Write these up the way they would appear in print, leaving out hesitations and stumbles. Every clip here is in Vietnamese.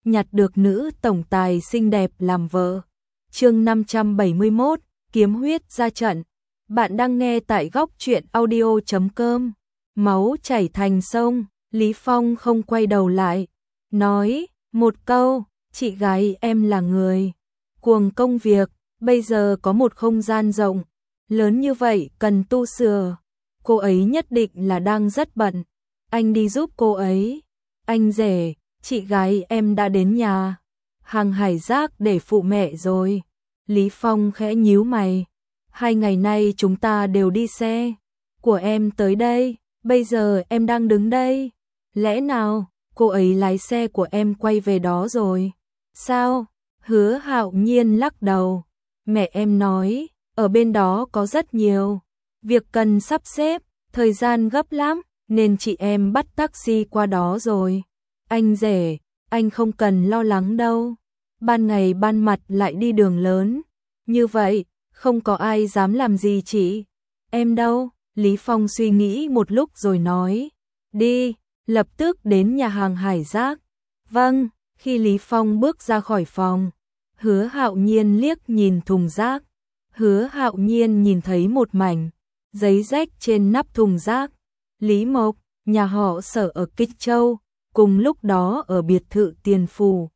nhặt được nữ tổng tài xinh đẹp làm vợ. Chương 571, kiếm huyết ra trận. Bạn đang nghe tại góc truyện audio.com. Máu chảy thành sông, Lý Phong không quay đầu lại, nói một câu, chị gái em là người cuồng công việc, bây giờ có một không gian rộng lớn như vậy cần tu sửa, cô ấy nhất định là đang rất bận, anh đi giúp cô ấy. Anh rể, chị gái em đã đến nhà hàng hải giác để phụ mẹ rồi. Lý Phong khẽ nhíu mày, 2 ngày nay chúng ta đều đi xe của em tới đây, bây giờ em đang đứng đây, lẽ nào cô ấy lái xe của em quay về đó rồi? Sao? Hứa Hạo Nhiên lắc đầu, mẹ em nói, ở bên đó có rất nhiều việc cần sắp xếp, thời gian gấp lắm, nên chị em bắt taxi qua đó rồi. Anh rể, anh không cần lo lắng đâu, ban ngày ban mặt lại đi đường lớn, như vậy, không có ai dám làm gì chị em đâu. Lý Phong suy nghĩ một lúc rồi nói, đi, lập tức đến nhà hàng hải giác. Vâng. Khi Lý Phong bước ra khỏi phòng, Hứa Hạo Nhiên liếc nhìn thùng rác. Hứa Hạo Nhiên nhìn thấy một mảnh giấy rách trên nắp thùng rác. Lý Mộc, nhà họ Sở ở Kích Châu, cùng lúc đó ở biệt thự Tiền Phủ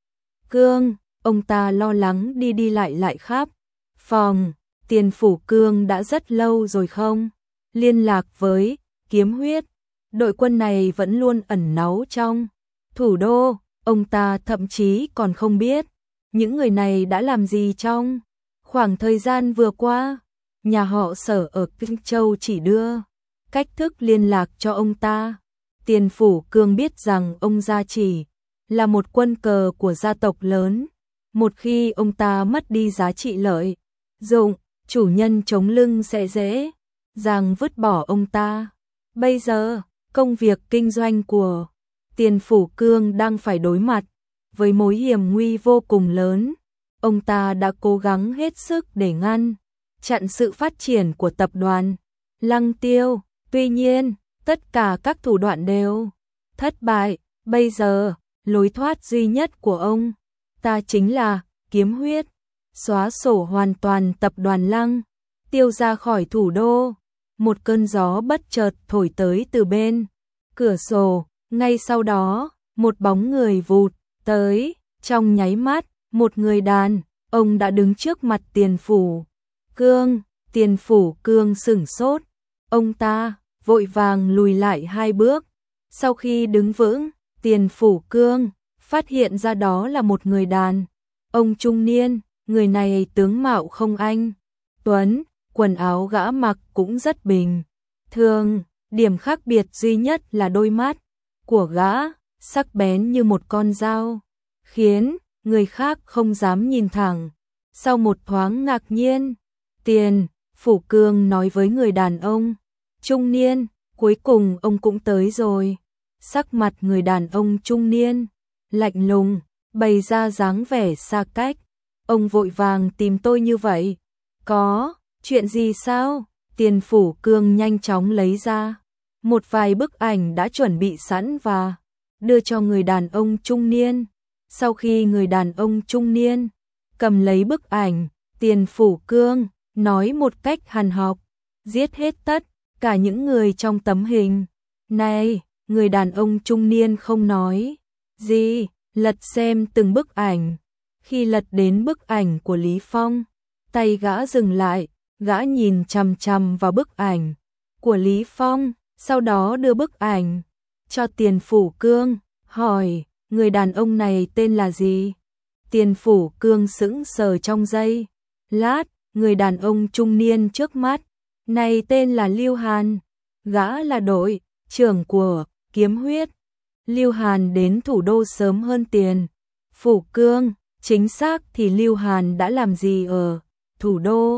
Cương, ông ta lo lắng đi đi lại khắp phòng. Tiền Phủ Cương đã rất lâu rồi không liên lạc với kiếm huyết, đội quân này vẫn luôn ẩn náu trong thủ đô. Ông ta thậm chí còn không biết những người này đã làm gì trong khoảng thời gian vừa qua. Nhà họ Sở ở Kinh Châu chỉ đưa cách thức liên lạc cho ông ta. Tiền Phủ Cương biết rằng ông gia chỉ là một quân cờ của gia tộc lớn. Một khi ông ta mất đi giá trị lợi dụng, chủ nhân chống lưng sẽ dễ dàng vứt bỏ ông ta. Bây giờ, công việc kinh doanh của Tiền Phủ Cương đang phải đối mặt với mối hiểm nguy vô cùng lớn. Ông ta đã cố gắng hết sức để ngăn chặn sự phát triển của tập đoàn Lăng Tiêu. Tuy nhiên, tất cả các thủ đoạn đều thất bại. Bây giờ, lối thoát duy nhất của ông ta chính là kiếm huyết, xóa sổ hoàn toàn tập đoàn Lăng Tiêu ra khỏi thủ đô. Một cơn gió bất chợt thổi tới từ bên cửa sổ. Ngay sau đó, một bóng người vụt tới, trong nháy mắt, một người đàn ông đã đứng trước mặt Tiền Phủ Cương. Tiền Phủ Cương sửng sốt, ông ta vội vàng lùi lại 2 bước. Sau khi đứng vững, Tiền Phủ Cương phát hiện ra đó là một người đàn ông trung niên. Người này tướng mạo không anh tuấn, quần áo gã mặc cũng rất bình thường, điểm khác biệt duy nhất là đôi mắt của gã sắc bén như một con dao, khiến người khác không dám nhìn thẳng. Sau một thoáng ngạc nhiên, Tiền Phủ Cương nói với người đàn ông trung niên, cuối cùng ông cũng tới rồi. Sắc mặt người đàn ông trung niên lạnh lùng, bày ra dáng vẻ xa cách. Ông vội vàng tìm tôi như vậy, có chuyện gì sao? Tiền Phủ Cương nhanh chóng lấy ra một vài bức ảnh đã chuẩn bị sẵn và đưa cho người đàn ông trung niên. Sau khi người đàn ông trung niên cầm lấy bức ảnh, Tiền Phủ Cương nói một cách hàn học, giết hết tất cả những người trong tấm hình này. Người đàn ông trung niên không nói gì, lật xem từng bức ảnh. Khi lật đến bức ảnh của Lý Phong, tay gã dừng lại, gã nhìn chằm chằm vào bức ảnh của Lý Phong. Sau đó đưa bức ảnh cho Tiền Phủ Cương, hỏi, người đàn ông này tên là gì? Tiền Phủ Cương sững sờ trong giây lát, người đàn ông trung niên trước mắt này tên là Lưu Hàn, gã là đội trưởng của kiếm huyết. Lưu Hàn đến thủ đô sớm hơn Tiền Phủ Cương, chính xác thì Lưu Hàn đã làm gì ở thủ đô?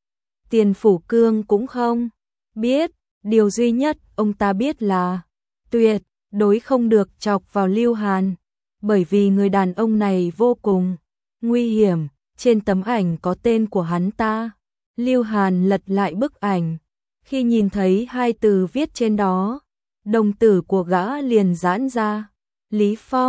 Tiền Phủ Cương cũng không biết. Điều duy nhất ông ta biết là tuyệt đối không được chọc vào Lưu Hàn, bởi vì người đàn ông này vô cùng nguy hiểm. Trên tấm ảnh có tên của hắn ta. Lưu Hàn lật lại bức ảnh, khi nhìn thấy 2 từ viết trên đó, đồng tử của gã liền giãn ra. Lý Phong,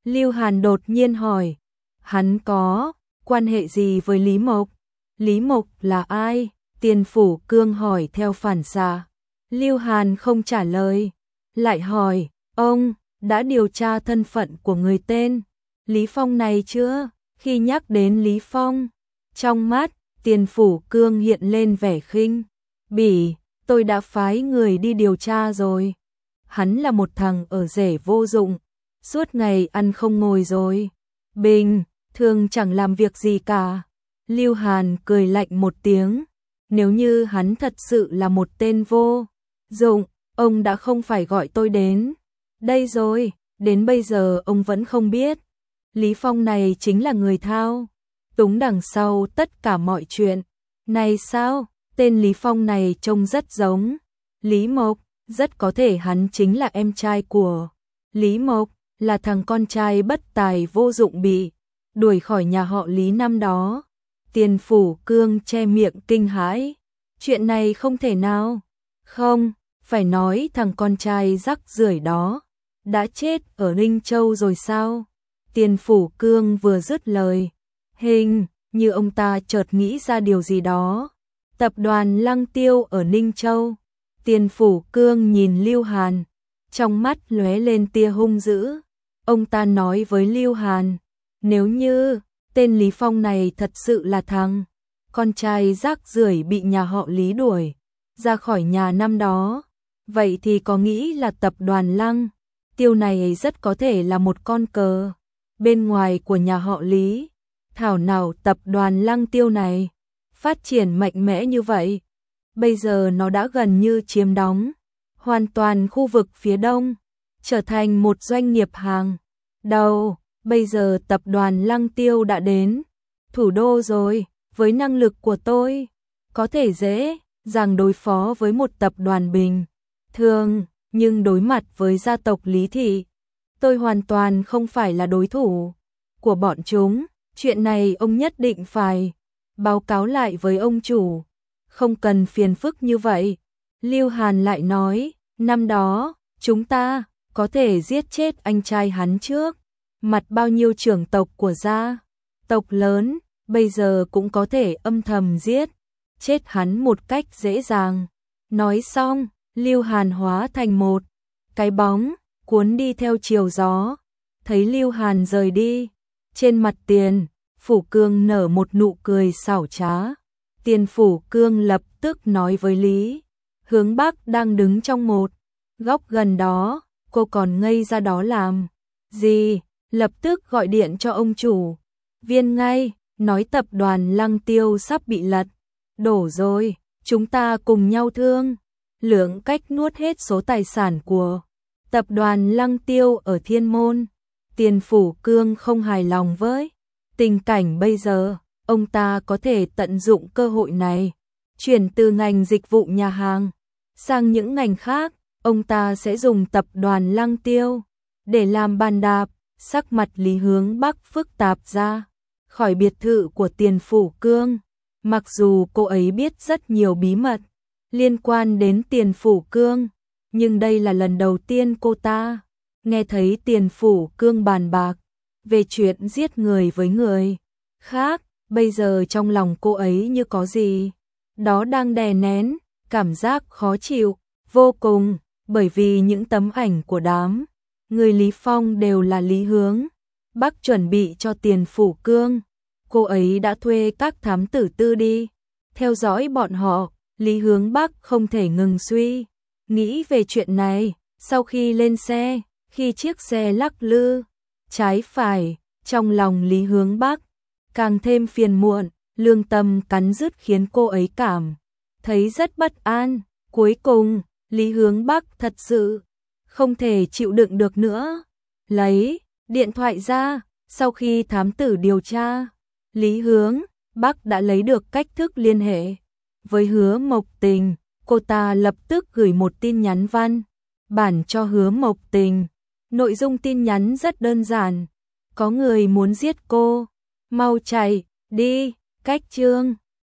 Lưu Hàn đột nhiên hỏi, hắn có quan hệ gì với Lý Mộc? Lý Mộc là ai? Tiền Phủ Cương hỏi theo phản xạ. Lưu Hàn không trả lời, lại hỏi, ông đã điều tra thân phận của người tên Lý Phong này chưa? Khi nhắc đến Lý Phong, trong mắt Tiền Phủ Cương hiện lên vẻ khinh bỉ, tôi đã phái người đi điều tra rồi. Hắn là một thằng ở rể vô dụng, suốt ngày ăn không ngồi rồi, bình thường chẳng làm việc gì cả. Lưu Hàn cười lạnh một tiếng, nếu như hắn thật sự là một tên vô dụng, ông đã không phải gọi tôi đến đây rồi, đến bây giờ ông vẫn không biết. Lý Phong này chính là người thao túng đằng sau tất cả mọi chuyện. Này sao, tên Lý Phong này trông rất giống Lý Mộc, rất có thể hắn chính là em trai của Lý Mộc, là thằng con trai bất tài vô dụng bị đuổi khỏi nhà họ Lý năm đó. Tiền Phủ Cương che miệng kinh hãi, chuyện này không thể nào, không, phải nói thằng con trai rắc rưởi đó đã chết ở Ninh Châu rồi sao? Tiền Phủ Cương vừa dứt lời, hình như ông ta chợt nghĩ ra điều gì đó. Tập đoàn Lăng Tiêu ở Ninh Châu. Tiền Phủ Cương nhìn Lưu Hàn, trong mắt lóe lên tia hung dữ. Ông ta nói với Lưu Hàn, nếu như tên Lý Phong này thật sự là thằng con trai rác rưởi bị nhà họ Lý đuổi ra khỏi nhà năm đó, vậy thì có nghĩ là tập đoàn Lăng Tiêu này rất có thể là một con cờ bên ngoài của nhà họ Lý. Thảo nào tập đoàn Lăng Tiêu này phát triển mạnh mẽ như vậy. Bây giờ nó đã gần như chiếm đóng hoàn toàn khu vực phía đông, trở thành một doanh nghiệp hàng đầu. Bây giờ tập đoàn Lăng Tiêu đã đến thủ đô rồi, với năng lực của tôi, có thể dễ dàng đối phó với một tập đoàn bình thường, nhưng đối mặt với gia tộc Lý Thị, tôi hoàn toàn không phải là đối thủ của bọn chúng. Chuyện này ông nhất định phải báo cáo lại với ông chủ, không cần phiền phức như vậy. Lưu Hàn lại nói, năm đó, chúng ta có thể giết chết anh trai hắn trước mặt bao nhiêu trưởng tộc của gia tộc lớn, bây giờ cũng có thể âm thầm giết chết hắn một cách dễ dàng. Nói xong, Lưu Hàn hóa thành một cái bóng, cuốn đi theo chiều gió. Thấy Lưu Hàn rời đi, trên mặt Tiền Phủ Cương nở một nụ cười xảo trá. Tiền Phủ Cương lập tức nói với Lý Hướng Bắc đang đứng trong một góc gần đó, cô còn ngây ra đó làm gì? Lập tức gọi điện cho ông chủ Viên ngay, nói tập đoàn Lăng Tiêu sắp bị lật đổ rồi, chúng ta cùng nhau thương lượng cách nuốt hết số tài sản của tập đoàn Lăng Tiêu ở Thiên Môn. Tiền Phủ Cương không hài lòng với tình cảnh bây giờ, ông ta có thể tận dụng cơ hội này, chuyển từ ngành dịch vụ nhà hàng sang những ngành khác. Ông ta sẽ dùng tập đoàn Lăng Tiêu để làm bàn đạp. Sắc mặt Lý Hướng Bắc phức tạp ra khỏi biệt thự của Tiền Phủ Cương. Mặc dù cô ấy biết rất nhiều bí mật liên quan đến Tiền Phủ Cương, nhưng đây là lần đầu tiên cô ta nghe thấy Tiền Phủ Cương bàn bạc về chuyện giết người với người khác. Bây giờ trong lòng cô ấy như có gì đó đang đè nén, cảm giác khó chịu vô cùng, bởi vì những tấm ảnh của đám người Lý Phong đều là Lý Hướng Bắc chuẩn bị cho Tiền Phủ Cương. Cô ấy đã thuê các thám tử tư đi theo dõi bọn họ. Lý Hướng Bắc không thể ngừng suy nghĩ về chuyện này. Sau khi lên xe, khi chiếc xe lắc lư trái phải, trong lòng Lý Hướng Bắc càng thêm phiền muộn, lương tâm cắn rứt khiến cô ấy cảm thấy rất bất an. Cuối cùng, Lý Hướng Bắc thật sự không thể chịu đựng được nữa, lấy điện thoại ra. Sau khi thám tử điều tra, Lý Hướng Bắc đã lấy được cách thức liên hệ với Hứa Mộc Tình. Cô ta lập tức gửi một tin nhắn văn bản cho Hứa Mộc Tình. Nội dung tin nhắn rất đơn giản, có người muốn giết cô, mau chạy đi. Cách chương